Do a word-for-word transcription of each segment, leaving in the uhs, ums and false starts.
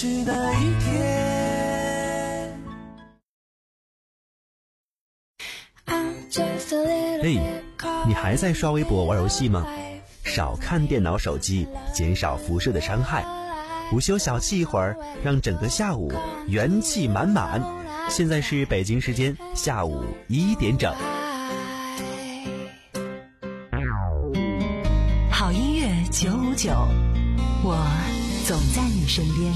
是那一天。 嘿，你还在刷微博玩游戏吗？少看电脑手机，减少辐射的伤害。午休小憩一会儿，让整个下午元气满满。现在是北京时间下午一点整。 好音乐九五九，我总在你身边。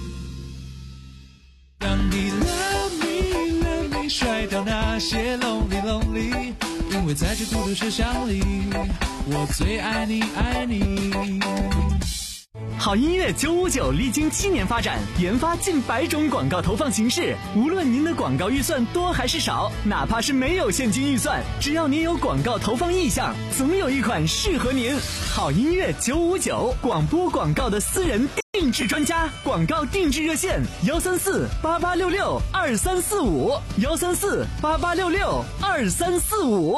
让你 love me love me 甩掉那些 lonely lonely， 因为在这孤独世上里，我最爱你爱你。 好音乐九五九历经七年发展，研发近百种广告投放形式。无论您的广告预算多还是少，哪怕是没有现金预算，只要您有广告投放意向，总有一款适合您。好音乐九五九，广播广告的私人定制专家，广告定制热线幺三四八八六六二三四五幺三四八八六六二三四五。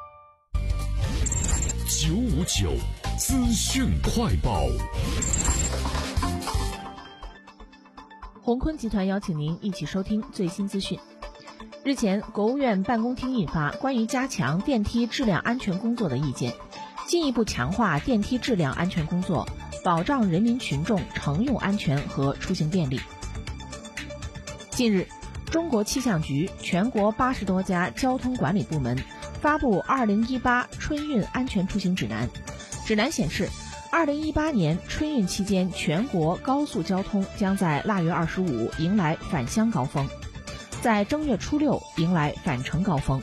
九五九资讯快报。 鸿坤集团邀请您一起收听最新资讯。日前，国务院办公厅印发关于加强电梯质量安全工作的意见，进一步强化电梯质量安全工作，保障人民群众乘用安全和出行便利。近日，中国气象局全国八十多家交通管理部门发布二零一八春运安全出行指南。指南显示，二零一八年春运期间，全国高速交通将在腊月二十五迎来返乡高峰，在正月初六迎来返程高峰。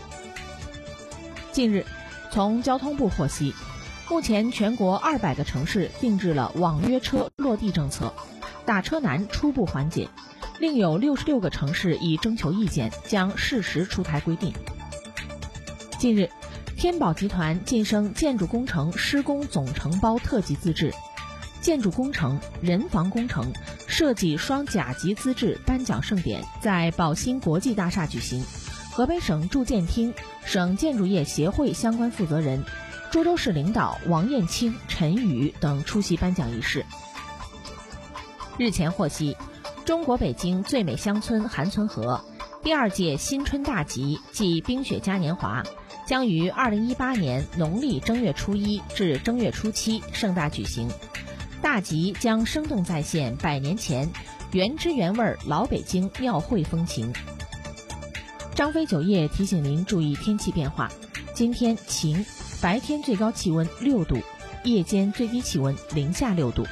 近日，从交通部获悉，目前全国二百个城市定制了网约车落地政策，打车难初步缓解，另有六十六个城市已征求意见，将适时出台规定。近日，天宝集团晋升建筑工程施工总承包特级资质，建筑工程、人防工程、设计双甲级资质颁奖盛典在宝兴国际大厦举行，河北省住建厅、省建筑业协会相关负责人、涿州市领导王艳清、陈宇等出席颁奖仪式。日前获悉，中国北京最美乡村韩村河第二届新春大集暨冰雪嘉年华将于二零一八年农历正月初一至正月初七盛大举行。大集将生动再现百年前原汁原味老北京庙会风情。张飞酒业提醒您注意天气变化，今天晴，白天最高气温六度，夜间最低气温零下六度。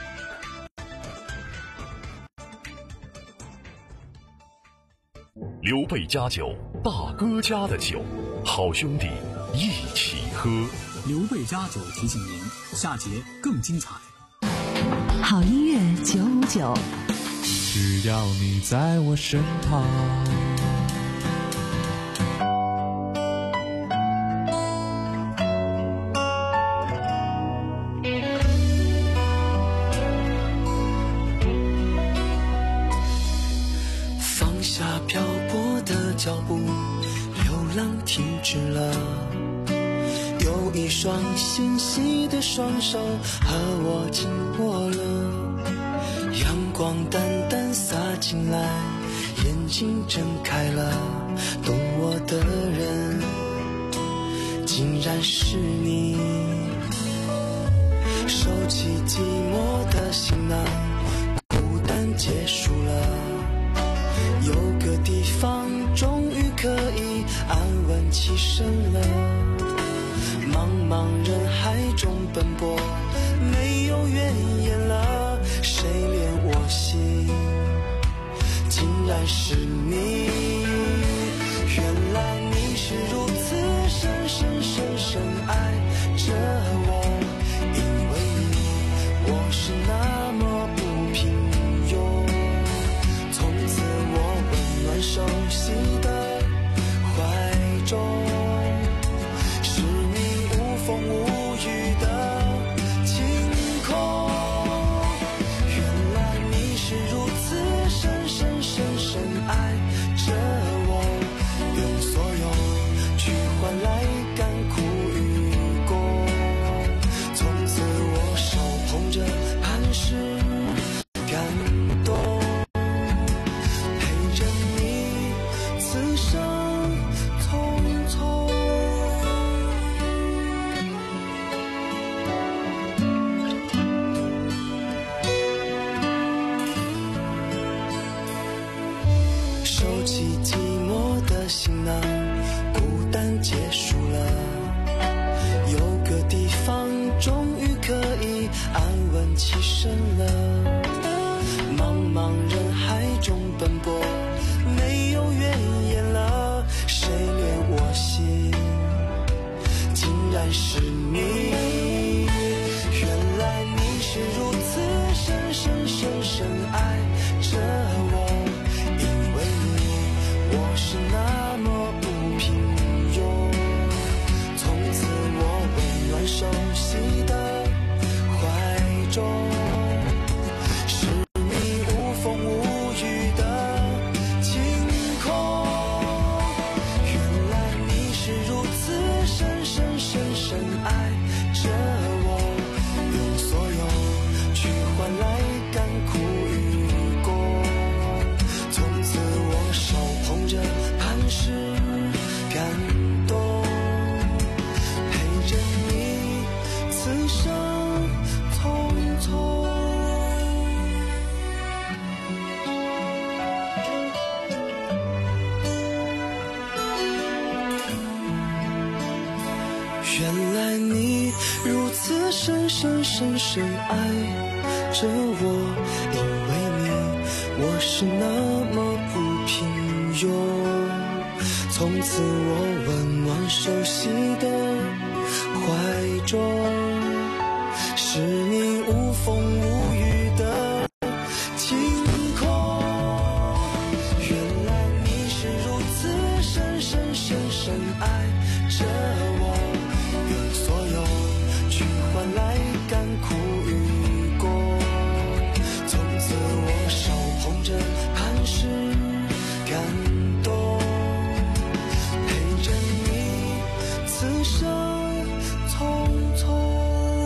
刘备家酒，大哥家的酒，好兄弟一起喝。 刘备家酒提醒您，下节更精彩。 好音乐九五九， 只要你在我身旁。放下漂泊的脚步，流浪停止了，有一双纤细的双手和我紧握了，阳光淡淡洒进来，眼睛睁开了，懂我的人竟然是你。收起寂寞的行囊，孤单结束了，有个地方终于可以安稳栖身了。茫茫人海中奔波，没有怨言了，谁怜我心？竟然是你。原来你是如此深深深深爱着我，因为你我是那么不平庸，从此我温暖熟悉的怀中，是你无风无雨的晴空。原来你是如此深深深深爱着我，用所有去换来甘苦与共，从此我手捧着磐石感动。 起寂寞的行囊，孤单结束了，有个地方终于可以安稳栖身了。茫茫人海中奔波，没有怨言了，谁恋我心，竟然是你。原来你是如此深深深深爱着我，因为你我是那么不平庸，从此我温暖熟悉的怀中，是你无风无雨的晴空。原来你是如此深深深深爱着我，用所有去换来甘苦与果，从此我手捧着磐石感动，陪着你此生匆匆。原来你如此深深深深爱着我，因为你我是那么不平庸，从此我温暖熟悉的怀中，是你无风无雨的晴空。原来你是如此深深深深爱着我，用所有去换来甘苦与果，从此我手捧着磐石感动，陪着你此生匆匆。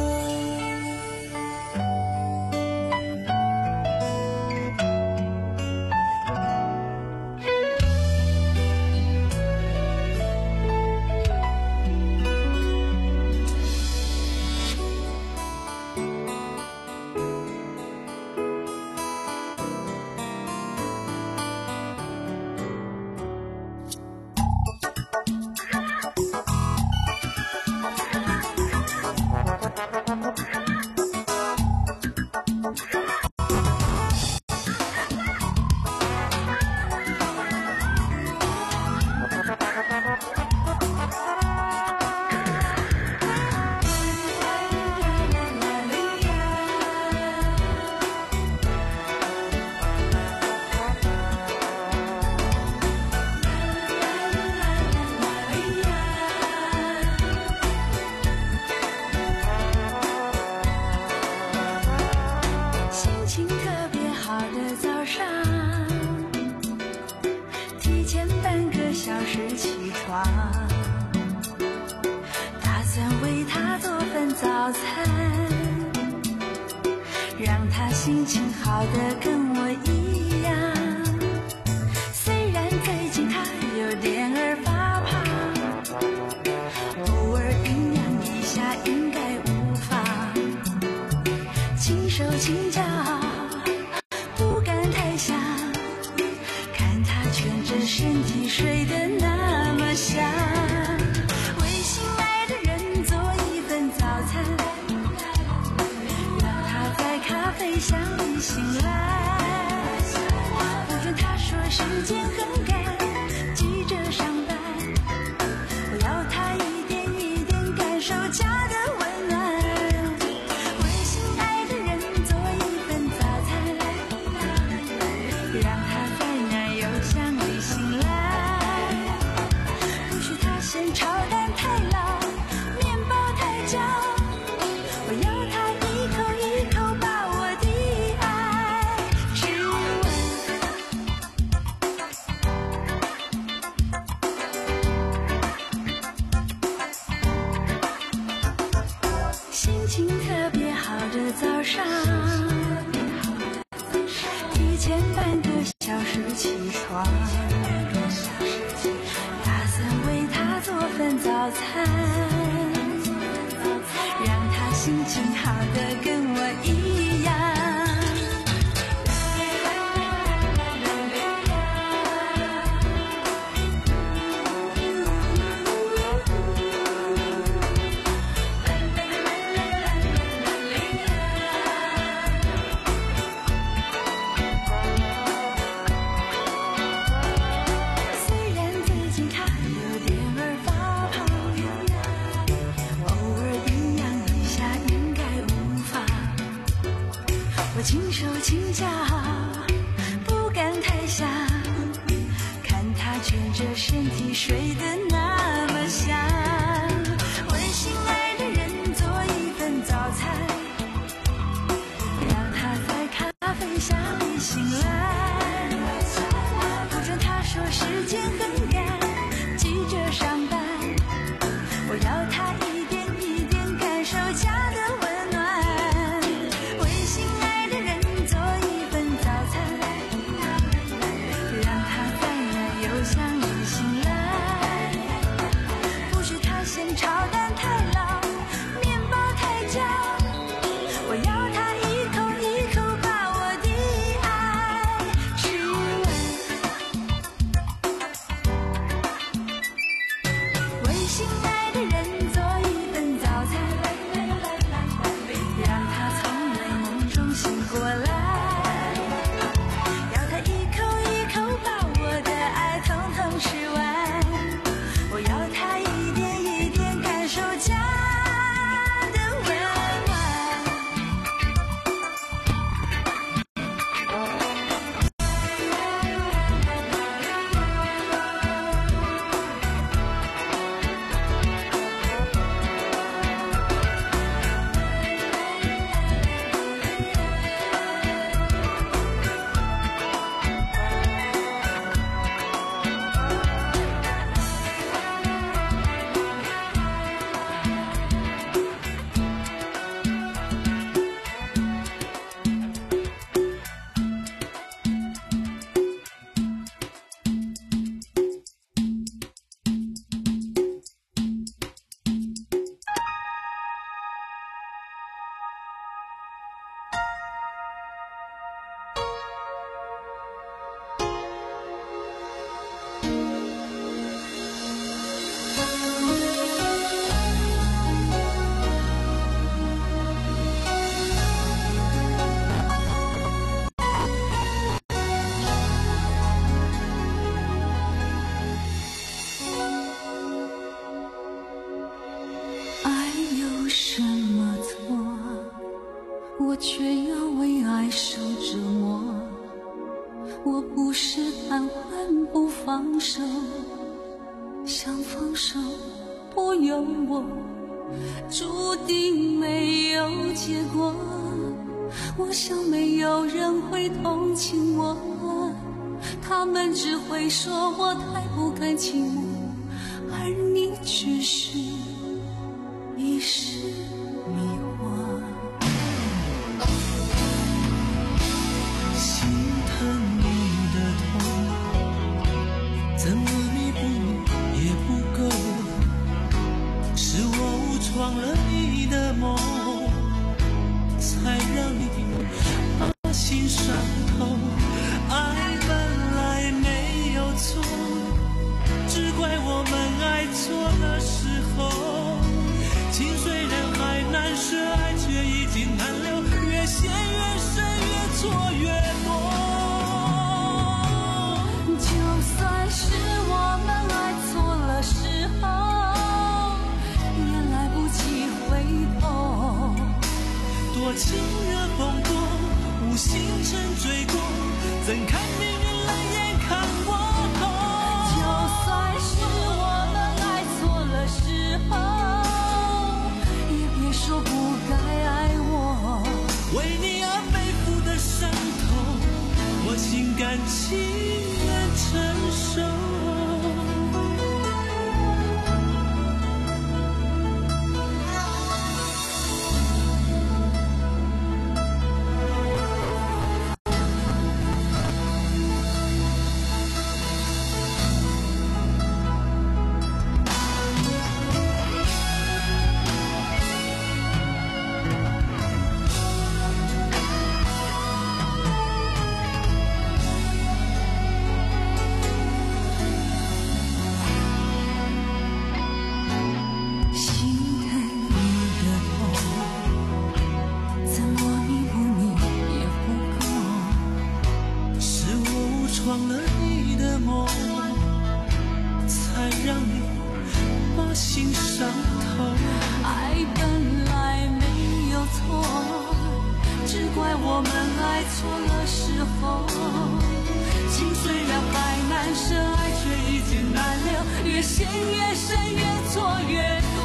打算为他做份早餐，让他心情好的跟我一样。虽然最近他有点儿发胖，偶尔酝酿一下应该无妨，轻手轻脚不敢太想，看他蜷着身体睡得那么香。为心爱的人做一份早餐，让他在咖啡香里醒来，不准他说时间很赶，急着上班，我要他一点一点感受家的温暖。为心爱的人做一份早餐，让他在奶油香里醒来，不许他嫌炒蛋太老，面包太焦，我要他一口一口把我的爱吃完。心情特别好的早上，提前半个小时起床，打算为他做份早餐，让他心情好的跟我一样。 睡得那么香，为心爱的人做一份早餐，让他在咖啡香里醒来，不准他说时间很赶，急着上班，我要他一点一点感受家的温暖，为心爱的人做一份早餐，让他在那邮箱里醒来，不是他嫌炒蛋太老，面包太焦，我要他一口一口把我的爱吃完，为心爱的人做一份早餐，让他从美梦中醒过来，要他一口一口把我的爱统统吃完，我要他一点一点感受家的温暖。爱有什么错？我却要为爱受折磨。我不是贪欢不放手，想放手不由我，注定没有结果。我想没有人会同情我，他们只会说我太不甘情我，而你只是一时迷惑。 心疼你的痛，怎么弥补也不够，是我误闯了你的梦，才让你把心伤透。爱本来没有错，只怪我们爱错了时候。情虽然还难舍，爱却已经难留，越陷越深，越错越多。 就算是我们爱错了时候，也来不及回头。 多情热风过，无心沉醉过，怎看命运冷眼看我头。 就算是我们爱错了时候，也别说不该爱我。 为你而背负的伤痛，我心甘情愿承受。 我们爱错了时候，情虽然还难舍，爱却已经难留。 越陷越深，越错越多。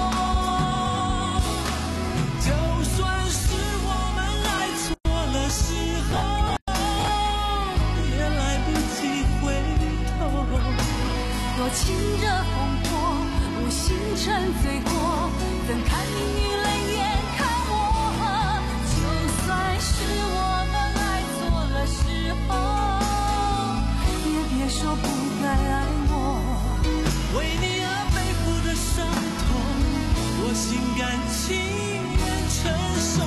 就算是我们爱错了时候，也来不及回头。多情热风波，无心沉醉过，怎看命运冷眼看我？就算是我们爱错了时候，也别说不该爱我。为你而背负的伤痛，我心甘情愿承受。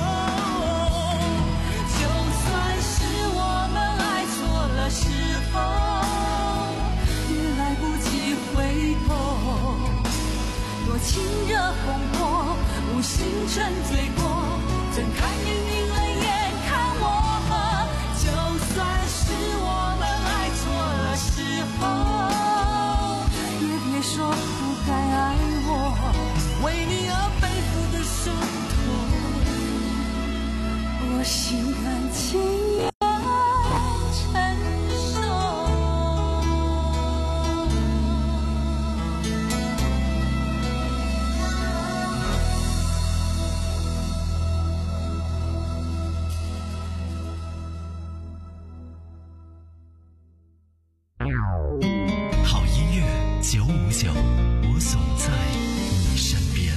就算是我们爱错了时候，也来不及回头。多情热风波，无心沉醉过，怎看命运冷眼看我？就算是我们爱错了时候，也别说不该爱我。为你而背负的伤痛，我心甘情愿承受。 好音乐九五九，我总在你身边。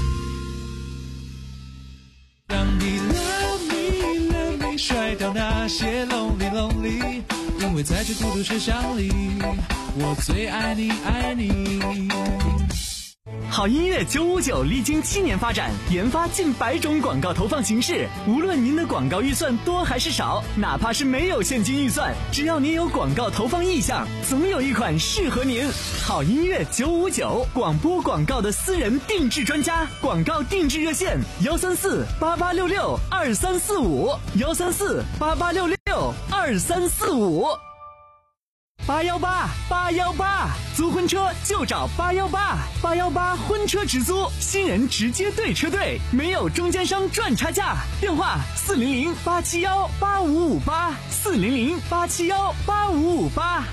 让你 love me love me， 甩掉那些 lonely lonely， 因为在这孤独世上里，我最爱你爱你。 好音乐九五九历经七年发展，研发近百种广告投放形式。无论您的广告预算多还是少，哪怕是没有现金预算，只要您有广告投放意向，总有一款适合您。好音乐九五九，广播广告的私人定制专家，广告定制热线：幺三四八八六六二三四五，幺三四八八六六二三四五。八幺八八幺八，租婚车就找八幺八，八幺八婚车直租，新人直接对车队，没有中间商赚差价。电话四零零八七幺八五五八，四零零八七幺八五五八。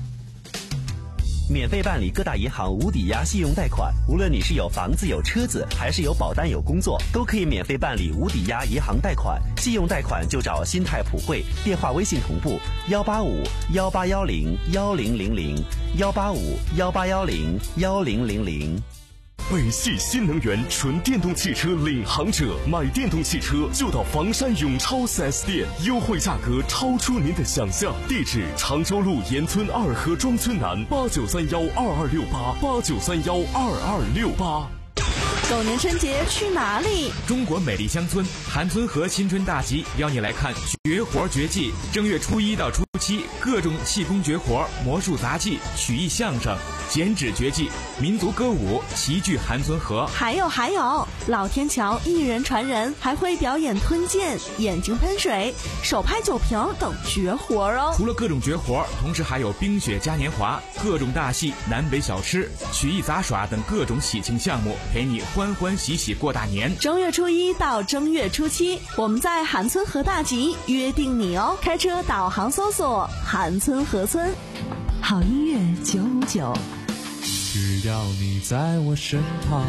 免费办理各大银行无抵押信用贷款，无论你是有房子有车子，还是有保单有工作，都可以免费办理无抵押银行贷款。信用贷款就找新泰普惠，电话微信同步幺八五幺八幺零幺零零零幺八五幺八幺零幺零零零。 北汽新能源纯电动汽车领航者，买电动汽车就到房山永超 四 S 店，优惠价格超出您的想象。地址：常州路沿村二河庄村南，八九三幺二二六八八九三幺二二六八。 狗年春节去哪里？ 中国美丽乡村韩村河新春大集邀你来看绝活绝技。正月初一到初七，各种气功绝活、魔术杂技、曲艺相声、剪纸绝技、民族歌舞齐聚韩村河。 还有还有，老天桥一人传人还会表演吞剑、眼睛喷水、手拍酒瓶等绝活哦。 除了各种绝活，同时还有冰雪嘉年华、各种大戏、南北小吃、曲艺杂耍等各种喜庆项目，陪你欢欢喜喜过大年。 正月初一到正月初七，我们在韩村河大集约定你哦。开车导航搜索韩村河村。 好音乐九五九， 只要你在我身旁。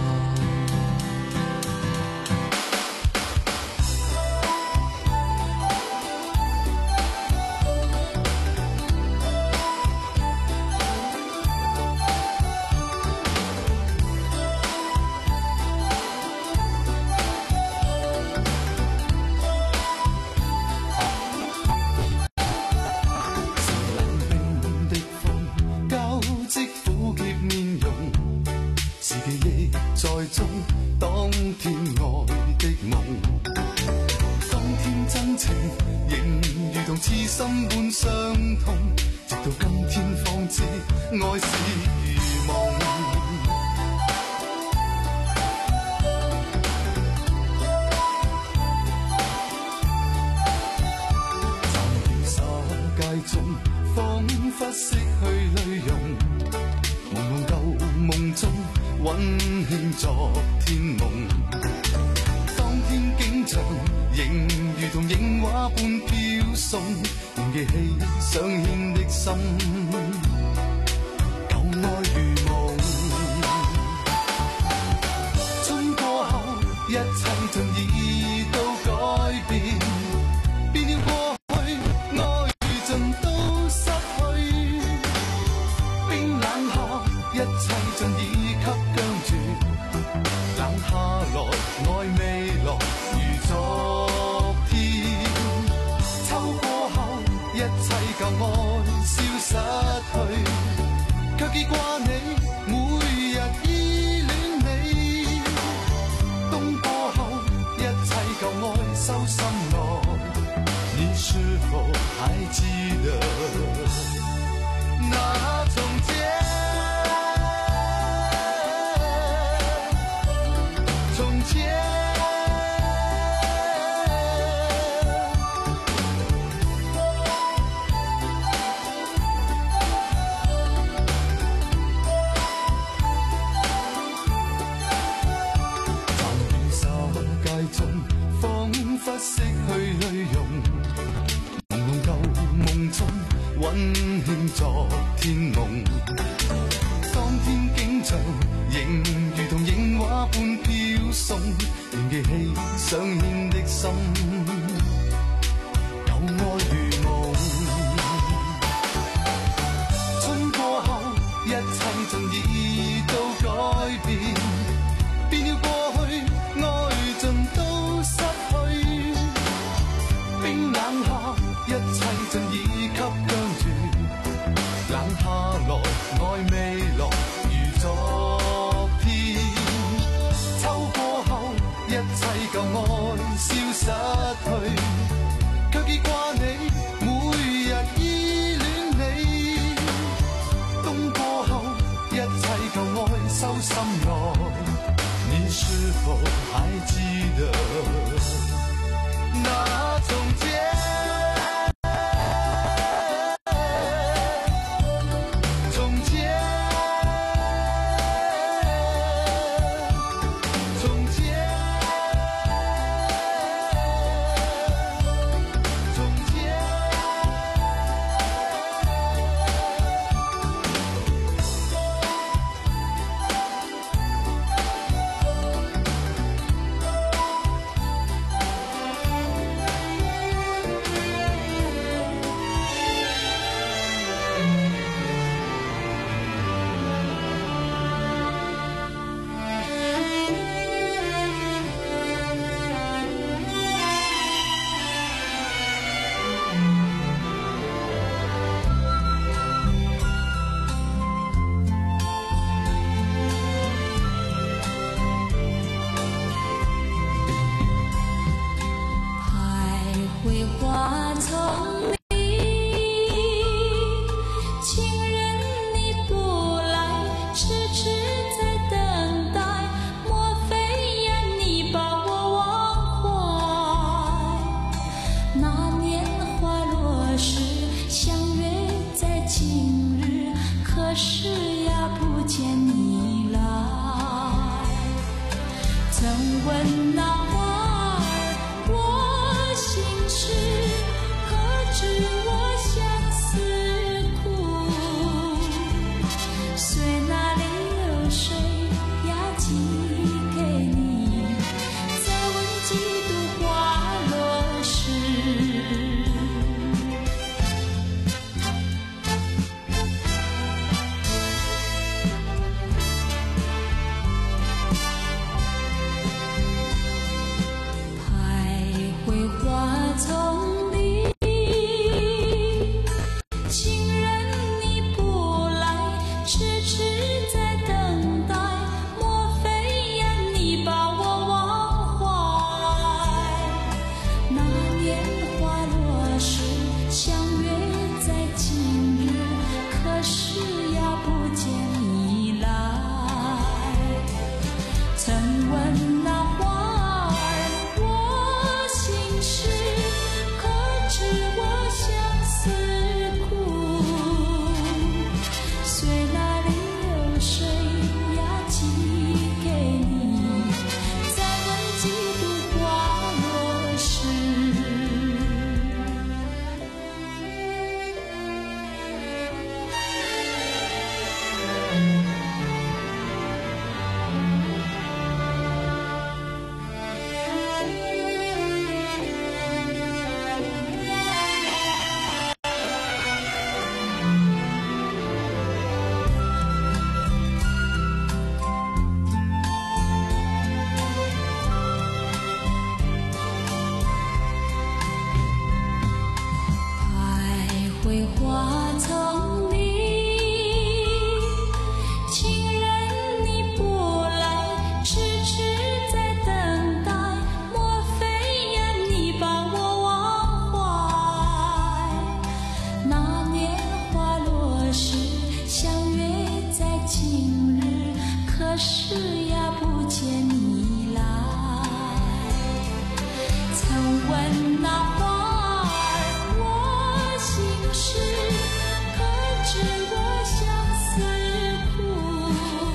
上獻的心，舊愛如夢。 舊愛消失去，卻記掛你，每日依戀你。冬過後，一切舊愛收心內，你是否還記得那從前？從前。失去去容，朦朧舊夢中溫馨昨天夢。當天景象仍如同映畫般飄送，仍記起相牽的心，有愛如夢。春過後，一切盡已都改變，變了過去，愛盡都失去。冰冷下，一切盡已給僵住，冷下來，愛未來如昨天。秋過後，一切舊愛消失去，卻記掛你，每日依戀你。冬過後，一切舊愛收心內，你是否還記得那從前？從前，從前，從前。 时呀不见你来，曾问那花儿我心事，可知我相思苦？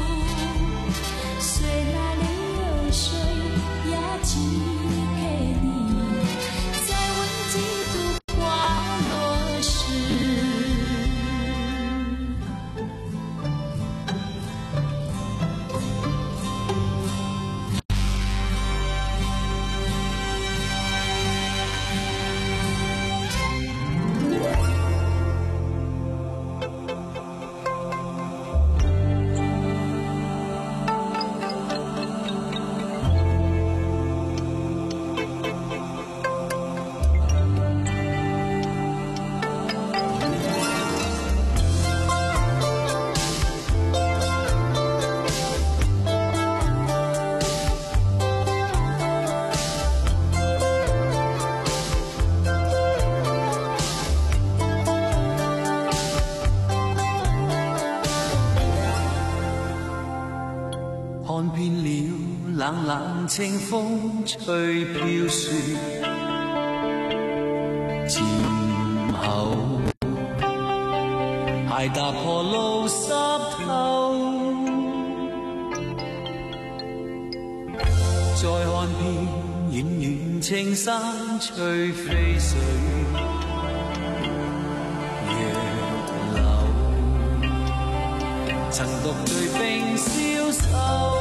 虽那流水呀寄给你，再问几度花落时。 看遍了冷冷清風吹飄雪，前後鞋踏破路濕透，再看遍遠遠青山翠飛水，月流曾獨醉冰消瘦。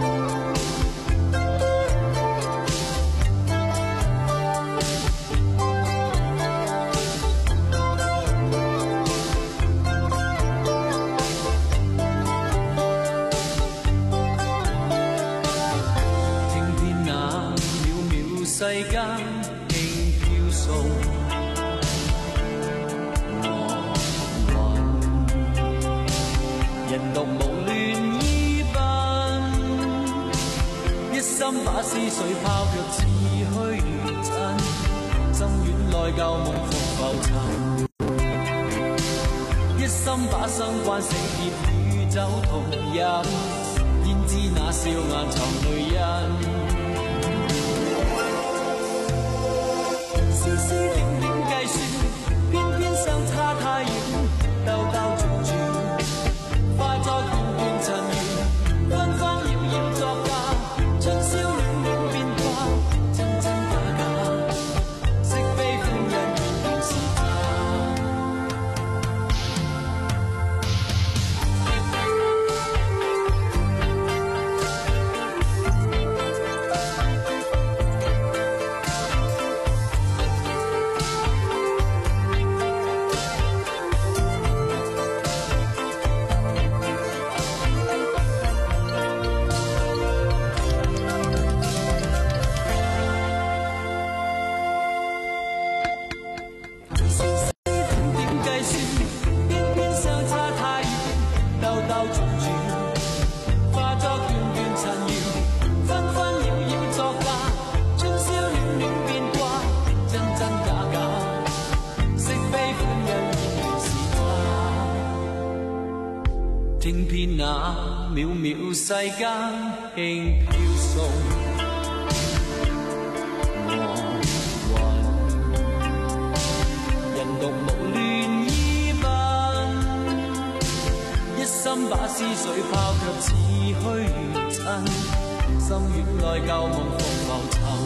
世間輕飄送我雲，人獨無亂依奔，一心把思緒拋卻似虛真，心遠內舊夢復浮沉，一心把生關死劫與酒同飲，焉知那笑顏藏淚印。絲絲點點計算，偏偏相差太遠，兜兜轉轉，化作段段塵緣，紛紛擾擾作假，春宵戀戀變卦，真真假假，惜非歡欣原來是假。聽遍那渺渺世間輕飄送我雲，人獨無亂依奔，一心把思緒拋卻似虛真，心遠內舊夢復浮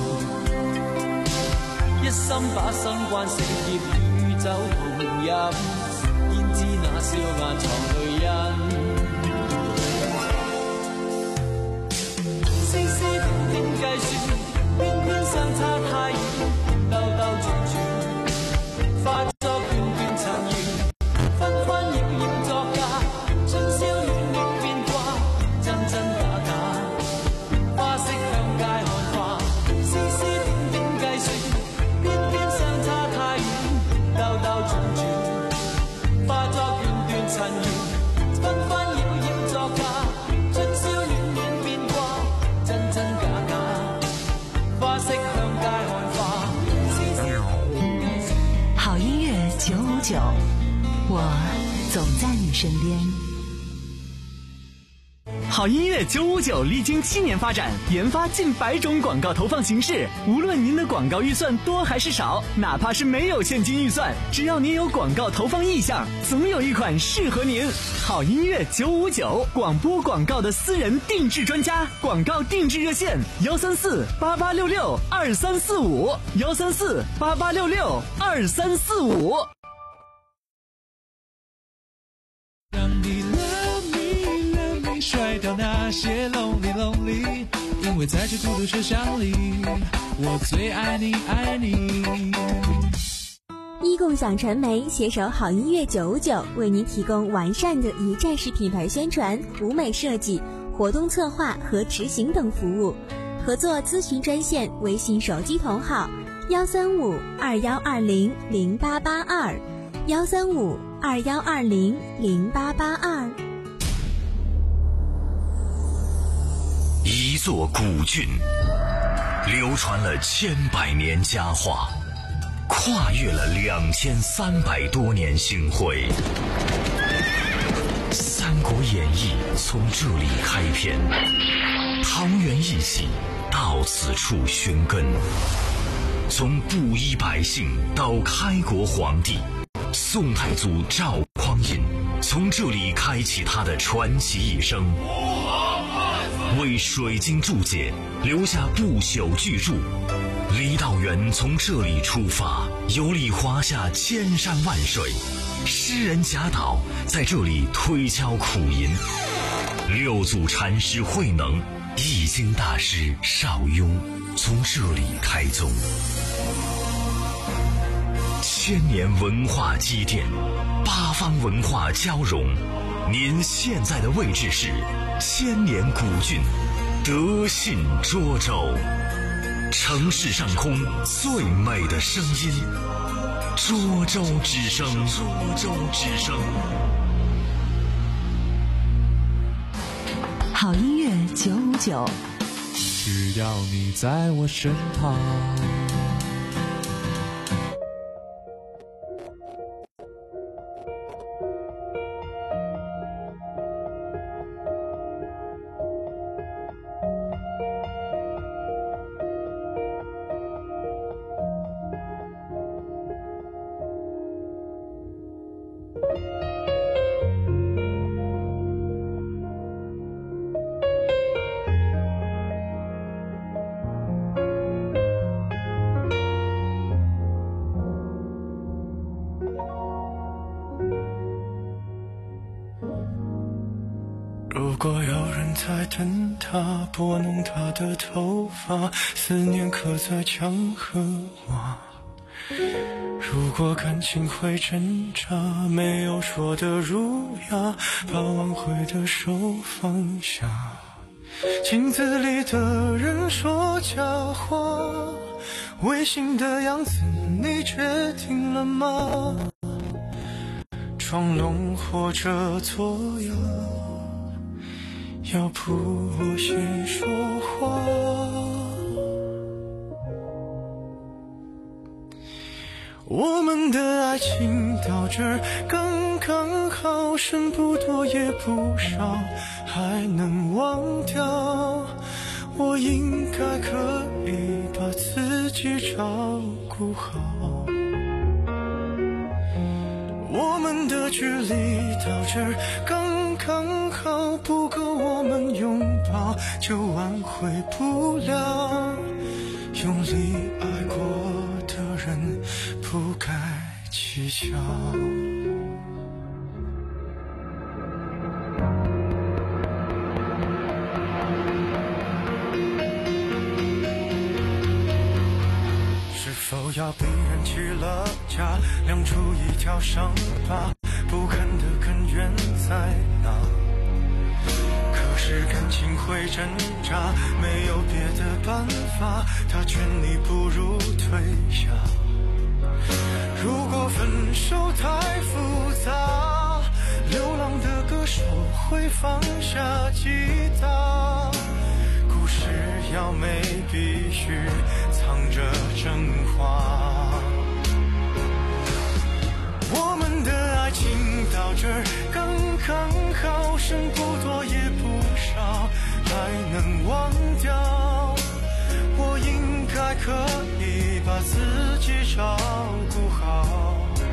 沉，一心把生關死劫與酒同飲，焉知那笑顏藏淚印。計算偏偏相差太遠，兜兜轉轉，化作段段塵緣，紛紛擾擾作假，春宵戀戀變卦，真真假假，花色向街看花，絲絲點點計算，偏偏相差太遠，兜兜轉轉，化作段段塵緣，紛紛擾擾作假，春宵戀戀變卦，真真假假。 好音乐九五九，我总在你身边。 好音乐九五九历经七年发展，研发近百种广告投放形式。无论您的广告预算多还是少，哪怕是没有现金预算，只要您有广告投放意向，总有一款适合您。好音乐九五九，广播广告的私人定制专家，广告定制热线：幺三四八八六六二三四五，幺三四八八六六二三四五。 让你 love me love me 甩掉那些 lonely lonely， 因为在这孤独车厢里，我最爱你爱你。 一共享传媒携手好音乐九五九，为您提供完善的一站式品牌宣传、舞美设计、活动策划和执行等服务。合作咨询专线：微信手机同号幺三五二幺二零零八八二，幺三五二幺二零零八八二。 一座古郡，流传了千百年佳话，跨越了两千三百多年星辉。《三国演义》从这里开篇，桃园一喜到此处寻根。从布衣百姓到开国皇帝，宋太祖赵匡胤从这里开启他的传奇一生，为水晶注解留下不朽巨著。李道元从这里出发，游历华夏千山万水，诗人贾岛在这里推敲苦吟，六祖禅师慧能、易经大师邵雍从这里开宗。千年文化积淀，八方文化交融。您现在的位置是千年古郡德信涿州，城市上空最美的声音，涿州之声。涿州之声。 好音乐九五九， 只要你在我身旁。 如果有人在等他，拨弄他的头发，思念刻在墙和瓦。如果感情会挣扎，没有说的儒雅，把挽回的手放下。镜子里的人说假话，违心的样子你决定了吗？装聋或者作哑，要不我先说话。我们的爱情到这儿刚刚好，剩不多也不少，还能忘掉。我应该可以把自己照顾好。我们的距离到这儿刚刚好，不够我们拥抱就挽回不了。用力爱过的人不该计较。是否要逼人起了家，亮出一条伤疤，不堪的根源在哪？可是感情会挣扎，没有别的办法，他劝你不如退下。如果分手太复杂，流浪的歌手会放下吉他。故事要美必须藏着真话。我们的爱情到这儿刚刚好，剩不多也不少， 能忘掉，我应该可以把自己照顾好。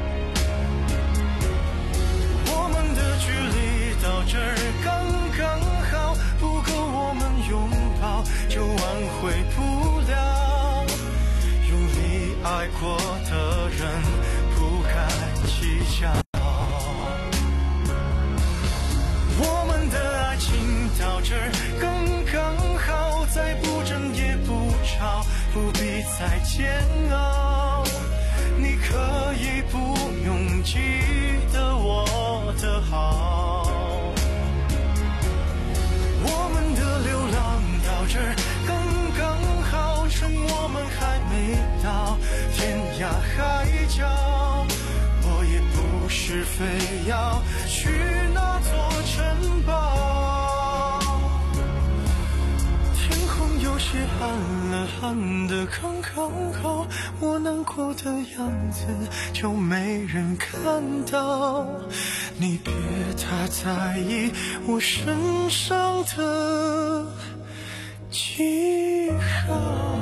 我们的距离到这儿刚刚好，不够我们拥抱就挽回不了。用力爱过的人不该计较。我们的爱情到这儿刚刚好，再不争也不吵，不必再煎熬。你可以不用记得我的好。我们的流浪到这儿刚刚好，趁我们还没到天涯海角，我也不是非要去那座城堡。天空有些暗了，暗的刚刚好，我难过的样子就没人看到。你别太在意我身上的记号。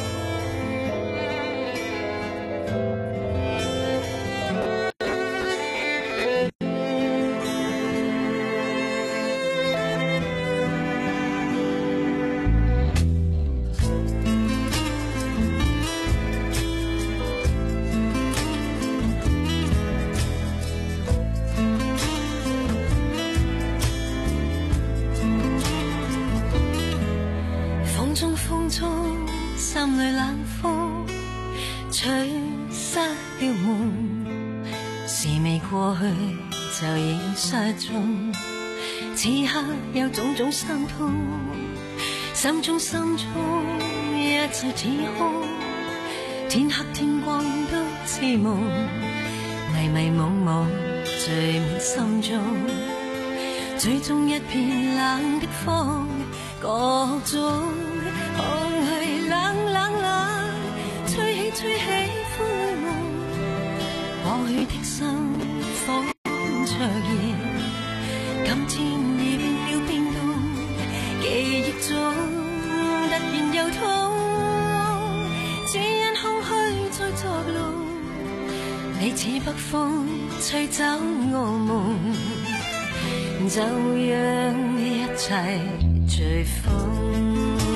心裏冷風吹失了夢，事未過去就已失蹤，此刻有種種心痛，心中心中一切似空，天黑天光都似夢，迷迷惘惘聚滿心中，最終一片冷的風，各種空虛冷冷冷，吹起吹起風裏夢，過去的心仿灼熱，今天已變了冰凍，記憶中突然又痛，只因空虛在作弄，你似北風吹走我夢，就讓一切隨風。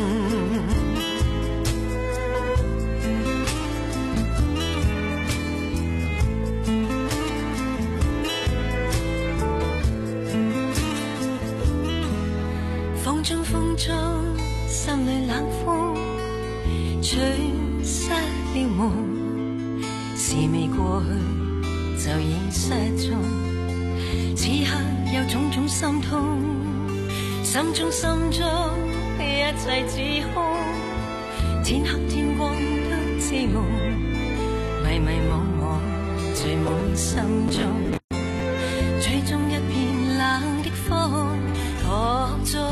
風中風中，心裏冷風吹失了夢，事未過去就已失蹤，此刻有種種心痛，心中心中一切似空，天黑天光都似夢，迷迷惘惘聚滿心中，最終一片冷的風，各種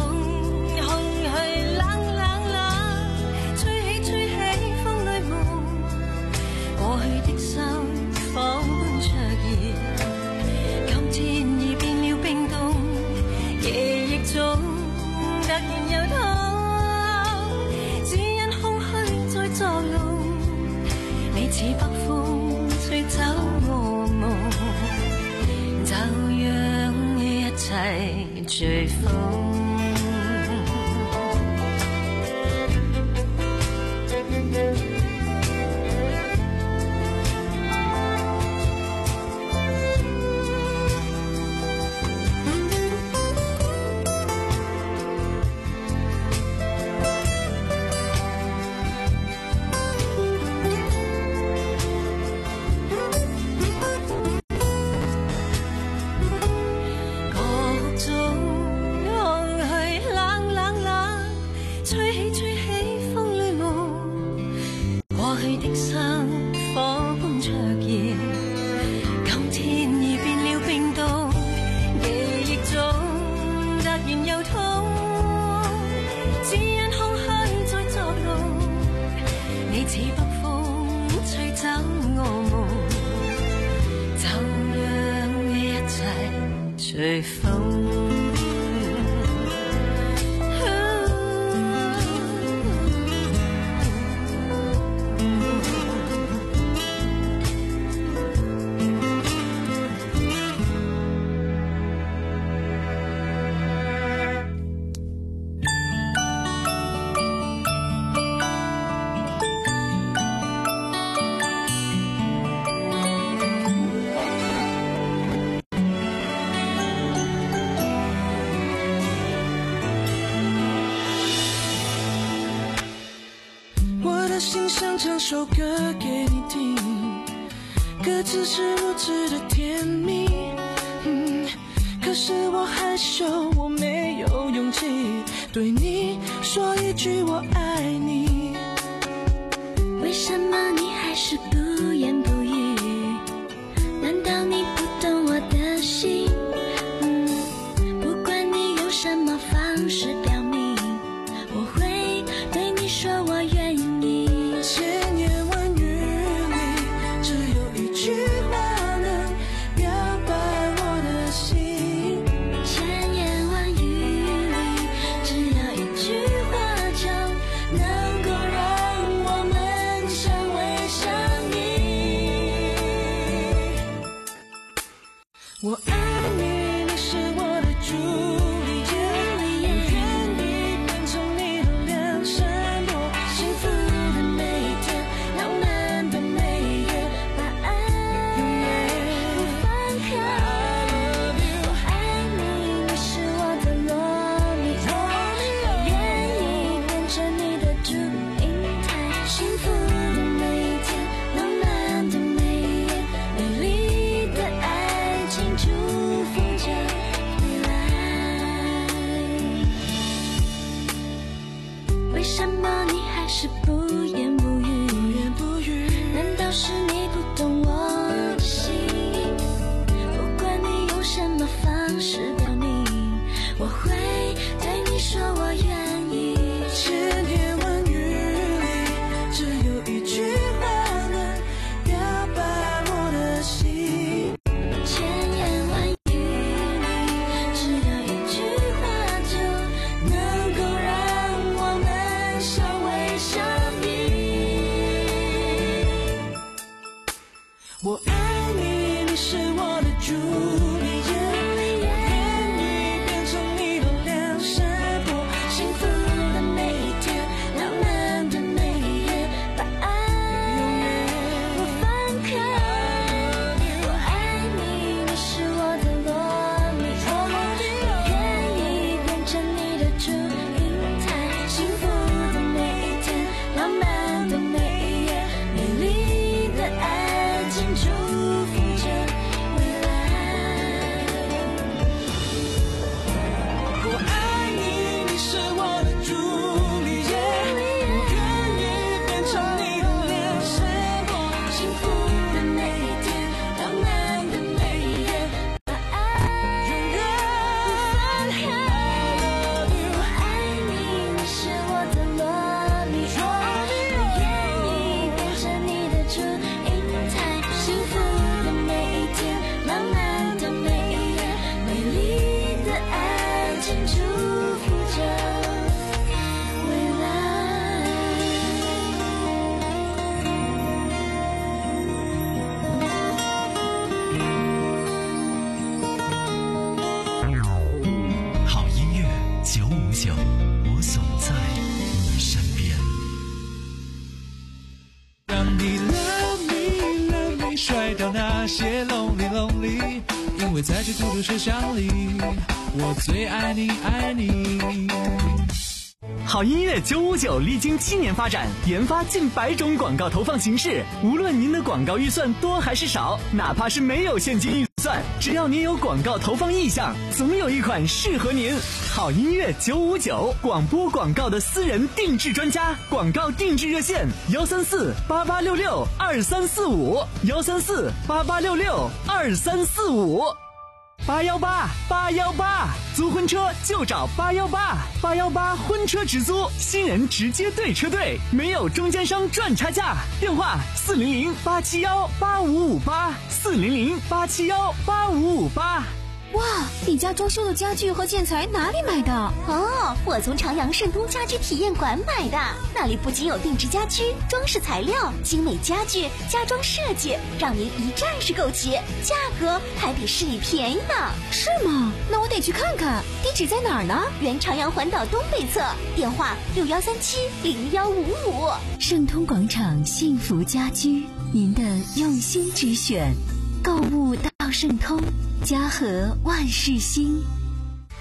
仿般灼熱，今天已變了冰凍，記憶中突然又痛，只因空虛在作弄，你似北風吹走我夢，就讓一切隨風。隨風。 心想唱首歌给你听，歌词是如此的甜蜜，嗯，可是我害羞，我没有勇气对你说一句我爱你。 为什么你还是不言不语？难道你不懂我的心？嗯，不管你用什么方式表明，我会对你说我愿意。 千言万语里，只有一句话能表白我的心。 千言万语里，只要一句话就能够让我们相偎相依。 我爱你，你是我的朱丽叶，我愿意变成你的梁山伯，幸福的每一天，浪漫的每一夜，把爱永远不放开。 我爱你，你是我的罗密欧，我愿意变成你的祝英台，幸福的每一天，浪漫的每一夜，美丽的爱情祝福着未来。为什么你还是不言不语？难道是你不懂我的心？不管你用什么方式表明，我会对你说我愿意。 千言万语里，只有一句话能表白我的心。 千言万语里，只要一句话就能够让我们相偎相依。 我爱你，你是我的朱丽叶，我愿意变成你的梁山伯， 幸福的每一天，浪漫的每一夜，把爱永远不放开。我爱你，你是我的罗密欧，我愿意变成你的祝英台，幸福的每一天，浪漫的每一夜，美丽的爱情祝福着未来。 我爱你，你是我的朱丽叶，我愿意变成你的梁山伯， 幸福的每一天，浪漫的每一夜，把爱永远不放开。我爱你，你是我的罗密欧，我愿意变成你的祝英台，幸福的每一天，浪漫的每一夜，美丽的爱情祝福着未来。 好音乐九五九，我总在你身边。 让你 love me love me 甩掉那些 lonely lonely， 因为在这孤独车厢里，我最爱你爱你。 好音乐九五九历经七年发展，研发近百种广告投放形式。无论您的广告预算多还是少，哪怕是没有现金预算，只要您有广告投放意向，总有一款适合您。好音乐九五九，广播广告的私人定制专家，广告定制热线幺三四八八六六二三四五幺三四八八六六二三四五。八幺八八幺八，租婚车就找八幺八，八幺八婚车直租，新人直接对车队，没有中间商赚差价。电话四零零八七幺八五五八，四零零八七幺八五五八。 哇，你家装修的家具和建材哪里买的？哦，我从长阳盛通家居体验馆买的，那里不仅有定制家居、装饰材料、精美家具、家装设计，让您一站式购齐，价格还比市里便宜呢。是吗？那我得去看看。地址在哪儿呢？原长阳环岛东北侧，电话六幺三七零幺五五。 盛通广场幸福家居，您的用心之选，购物到盛通，家和万事兴。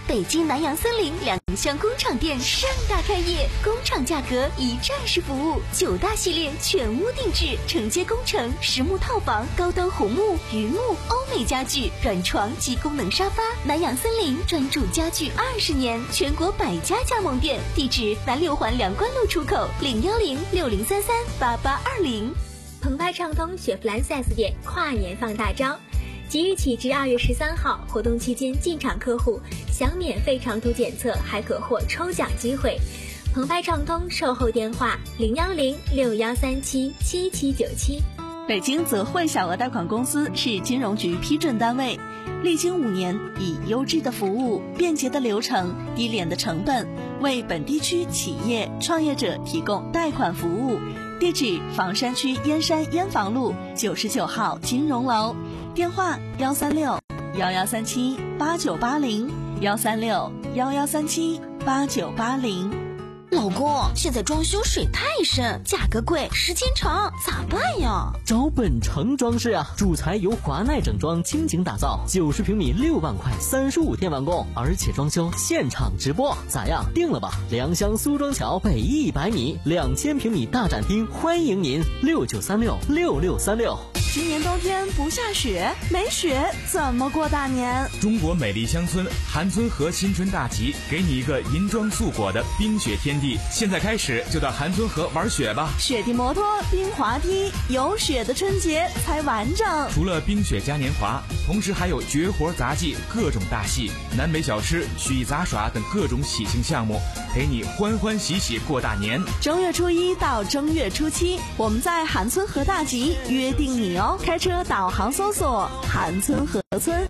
北京南洋森林两厢工厂店盛大开业，工厂价格一站式服务，九大系列全屋定制，承接工程、实木套房、高端红木、榆木、欧美家具、软床及功能沙发。南洋森林专注家具二十年，全国百家加盟店，地址南六环梁关路出口零幺零六零三三八八二零。 澎湃畅通雪佛兰 四 S 店跨年放大招，即日起至二月十三号，活动期间进场客户享免费长途检测，还可获抽奖机会。澎湃畅通售后电话零幺零六幺三七七七九七。 北京泽汇小额贷款公司是金融局批准单位，历经五年，以优质的服务、便捷的流程、低廉的成本，为本地区企业创业者提供贷款服务。地址：房山区燕山燕房路九十九号金融楼，电话幺三六幺幺三七八九八零幺三六幺幺三七八九八零。 老公，现在装修水太深，价格贵，时间长，咋办呀？ 找本城装饰啊，主材由华奈整装倾情打造，九十平米六万块，三十五天完工，而且装修现场直播，咋样？定了吧？良乡苏庄桥北一百米，两千平米大展厅，欢迎您，六九三六六六三六。 今年冬天不下雪，没雪怎么过大年？ 中国美丽乡村韩村河新春大集，给你一个银装素裹的冰雪天地。现在开始就到韩村河玩雪吧！ 雪地摩托、冰滑梯，有雪的春节才完整。 除了冰雪嘉年华，同时还有绝活杂技、各种大戏、南北小吃、曲艺杂耍等各种喜庆项目，陪你欢欢喜喜过大年。 正月初一到正月初七，我们在韩村河大集约定你哦！开车导航搜索韩村河村。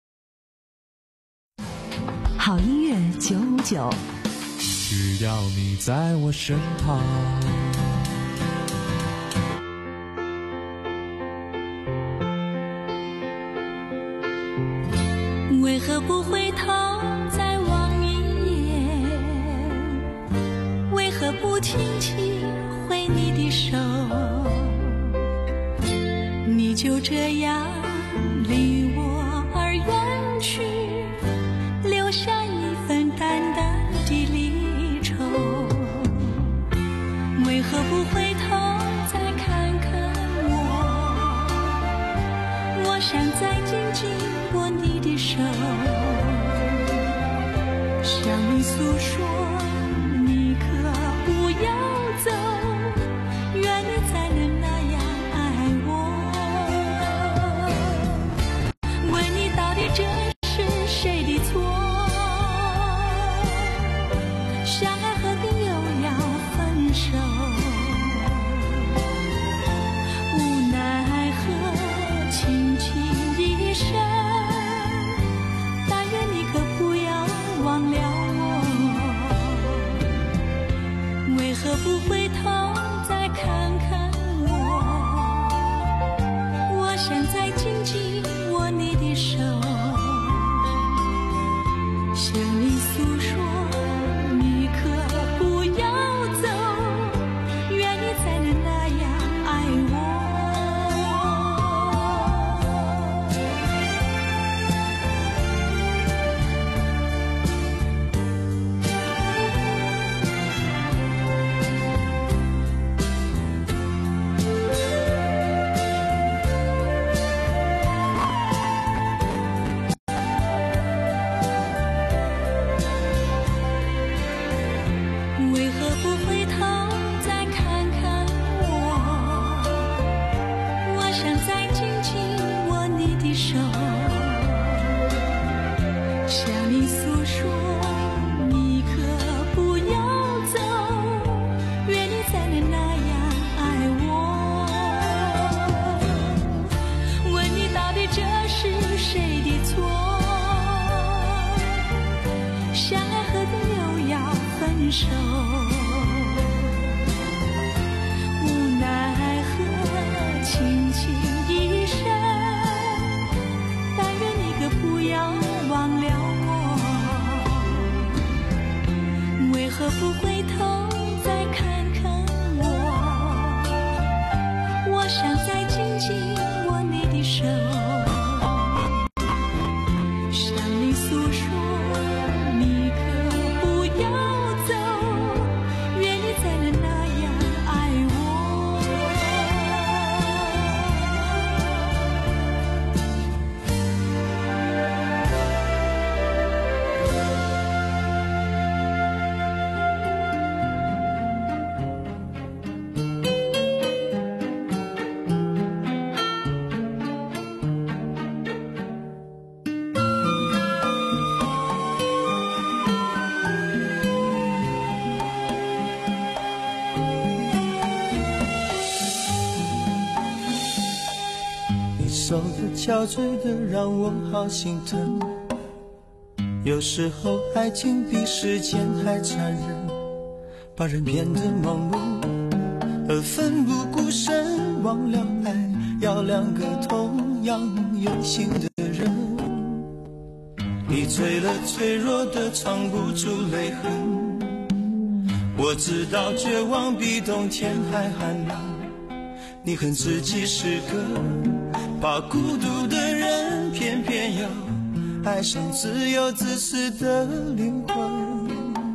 好音乐九五九， 只要你在我身旁。 为何不回头再望一眼？为何不轻轻挥你的手？你就这样离我而远去，留下一份淡淡的离愁。为何不回头再看看我？我想再紧紧握你的手，向你诉说，你可不要走，愿你才能那样爱我。问你到底这是谁的错？相爱何必又要分手？无奈何，轻轻一声，但愿你可不要忘了我。为何不回头再看看我？我想再紧紧握你的手，向你诉说，你可不要走，愿你才能那样爱我。为何不回头再看看我？我想再紧紧握你的手，向你诉说，你可不要走，愿你才能那样爱我。问你到底这是谁的错？相爱何必又要分手？无奈何，轻轻一声，但愿你可不要忘了我。为何不回头再看看我？我想再紧紧握你的手，向你诉说， 憔悴的让我好心疼。有时候爱情比时间还残忍，把人变得盲目而奋不顾身，忘了爱要两个同样有心的人。你醉了脆弱的藏不住泪痕，我知道绝望比冬天还寒冷。你恨自己是个怕孤独的人，偏偏要爱上自由自私的灵魂。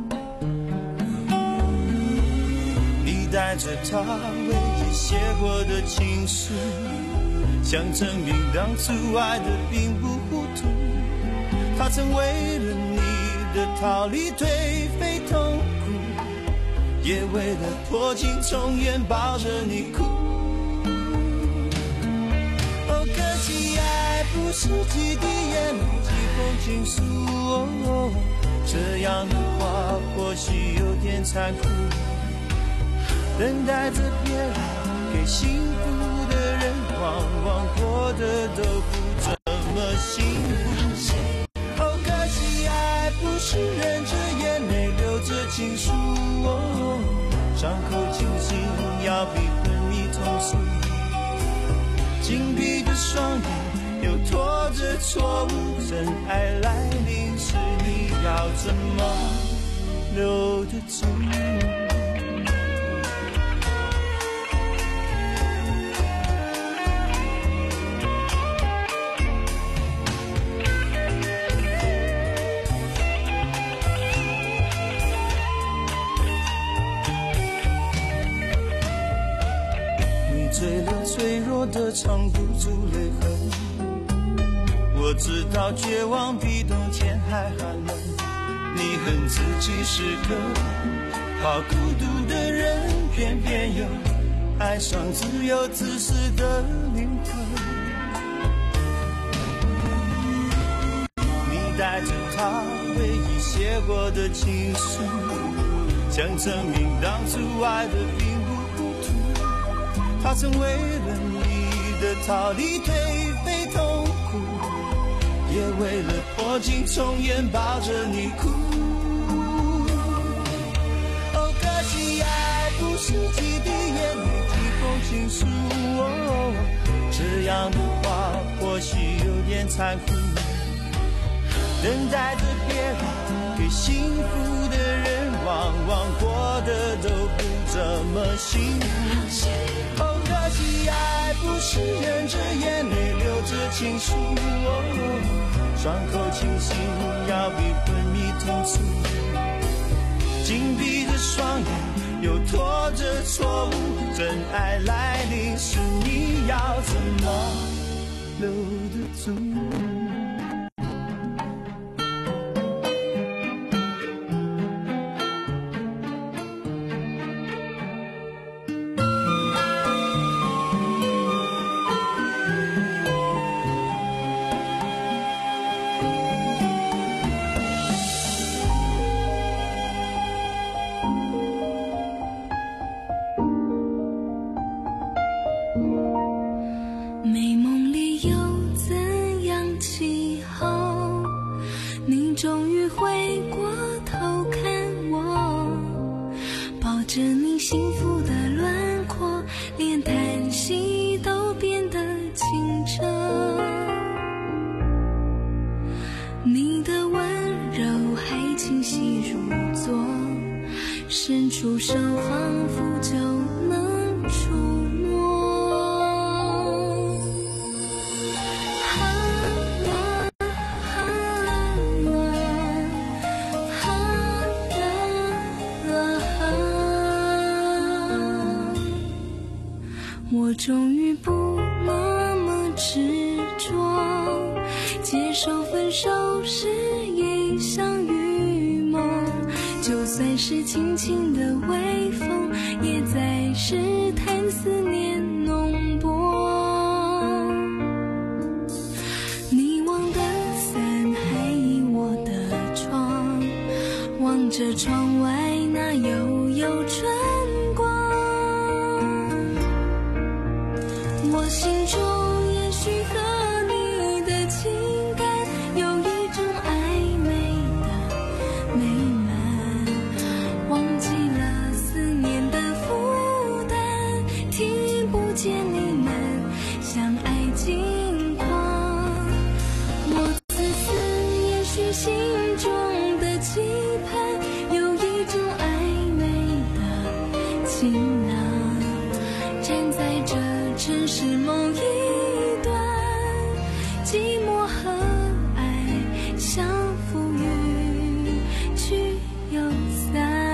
你带着他唯一写过的情书，想证明当初爱的并不糊涂。他曾为了你的逃离颓废痛苦，也为了破镜重圆抱着你哭。哦，可惜爱不是几滴眼泪几封情书，哦，这样的话或许有点残酷。等待着别人给幸福的人，往往过得都不怎么幸福。哦，可惜爱不是忍着眼泪流着情书，哦，伤口清醒要比昏迷痛楚。紧闭的双眼又拖着错误，真爱来临时你要怎么留得住？醉了脆弱的藏不住泪痕，我知道绝望比冬天还寒冷。你恨自己是个怕孤独的人，偏偏又爱上自由自私的灵魂。你带着他唯一写过的情书，想证明当初爱的并不糊涂。他曾为了你的逃离颓废痛苦，也为了破镜重圆抱着你哭。哦，可惜爱不是几滴眼泪几封情书，哦，这样的话或许有点残酷。等待着别人给幸福的人，往往过得都不怎么幸福。哦，可惜爱不是忍着眼泪流着情书，哦，伤口清醒要比昏迷痛楚。紧闭着双眼又拖着错误，真爱来临时你要怎么留得住？ 美梦里有怎样气候？你终于回过头看我，抱着你幸福的轮廓，连叹息都变得清澈。你的温柔还清晰如昨，伸出手仿佛就能触摸。我终于不那么执着，接受分手是一场预谋，就算是轻轻的微风，也在试探思念浓薄。你忘的伞还倚我的窗，望着窗外那悠悠春光。我心中也许和你期盼，有一种暧昧的情囊，站在这城市某一端，寂寞和爱相扶与去又散。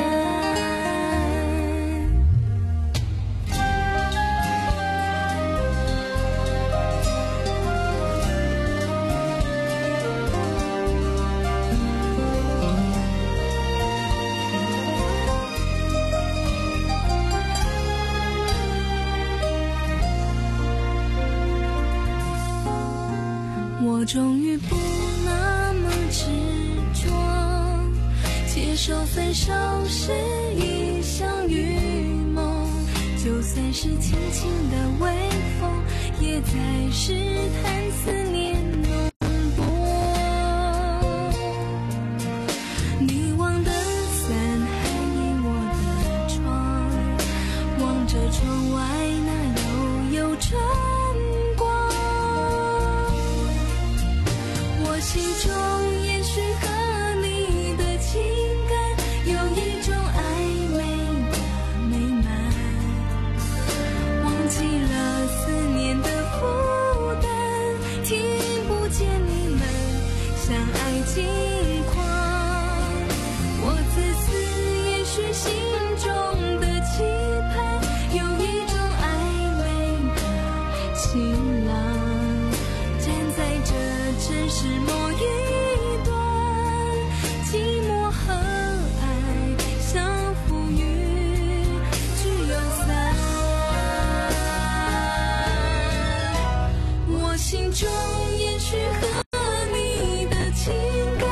我终于不那么执着，接受分手是一场雨梦，就算是轻轻的微风，也在试探思念浓薄。你忘的伞还倚我的窗，望着窗外那悠悠春心中也许和你的情感有一种暧昧的美满，忘记了思念的负担，听不见你们像爱情